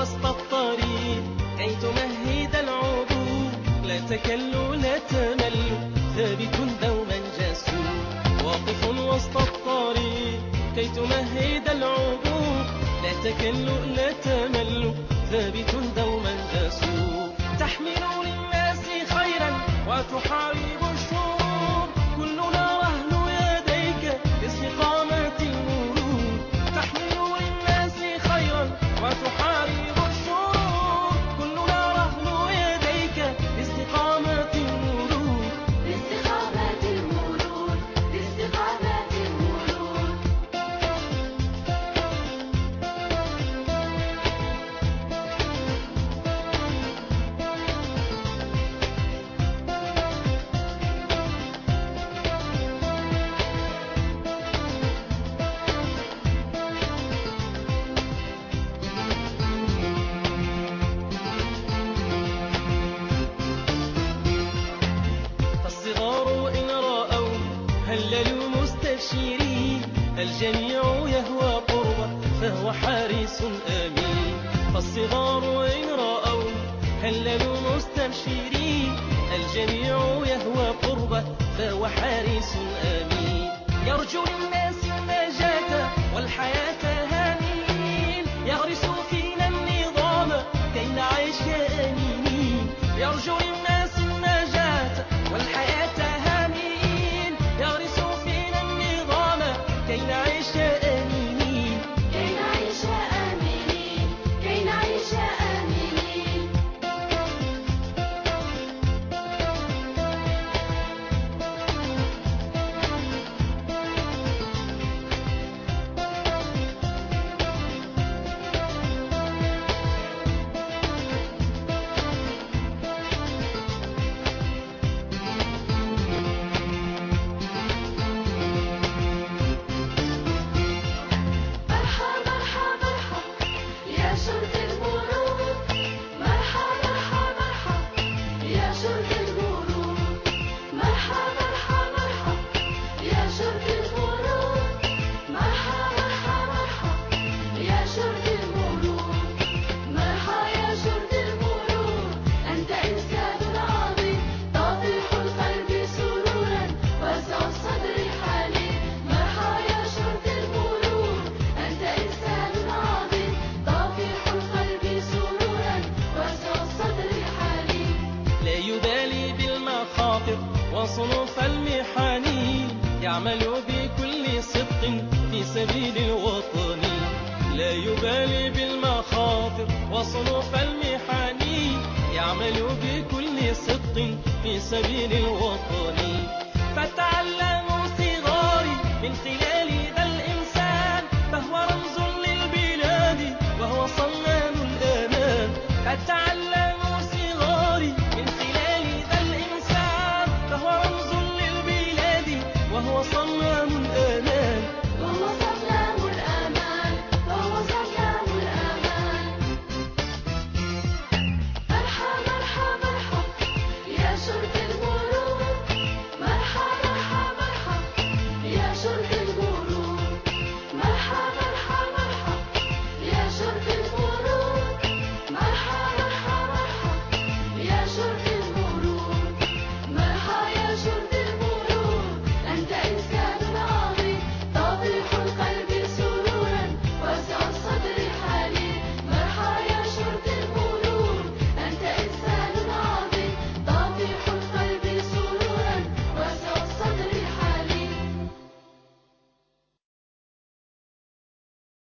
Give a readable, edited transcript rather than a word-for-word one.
وسط الطريق كي تمهد العبور، لا تكل لا تمل، ثابت دوما جسور. واقف وسط الطريق كي تمهد العبور، لا تكل لا تمل، ثابت دوما جسور. تحمل للناس خيرا وتحارب الشرور، كلنا رهن يديك لاستقامة المرور. تحمل للناس خيرا وتحارب الشرور، كلنا رهن يديك لاستقامة المرور. لاستقامة المرور، لاستقامة المرور. فالصغار إن رأوا هللوا مستبشرين، الجميع يهوى قربه فهو حارس أمين. فالصغار إن رأوا هللوا مستبشرين، الجميع يهوى قربه فهو حارس أمين. يرجو للناس النجاة والحياة هانئين، يغرس فينا النظام كي نعيش آمنين. يرجو للناس النجاة والحياة هانئين، يغرس فينا النظام كي نعيش آمنين. كي نعيش آمنين، كي نعيش آمنين. مرحى مرحى مرحى يا شرط المرور، مرحى مرحى مرحى يا شرط المرور. مرحى مرحى مرحى يا شرط المرور، مرحى مرحى مرحى يا شرط المرور. مرحى يا شرط المرور، أنت إنسان عظيم طافح القلب سرورا واسع الصدر حليم. مرحى يا شرط المرور، أنت إنسان عظيم طافح القلب سرورا واسع الصدر حليم. لا يبالي بالمخاطر وصنوف المحن، يعمل بكل صدق في سبيل الوطن. لا يبالي بالمخاطر وصنوف المحن، يعمل بكل صدق في سبيل الوطن.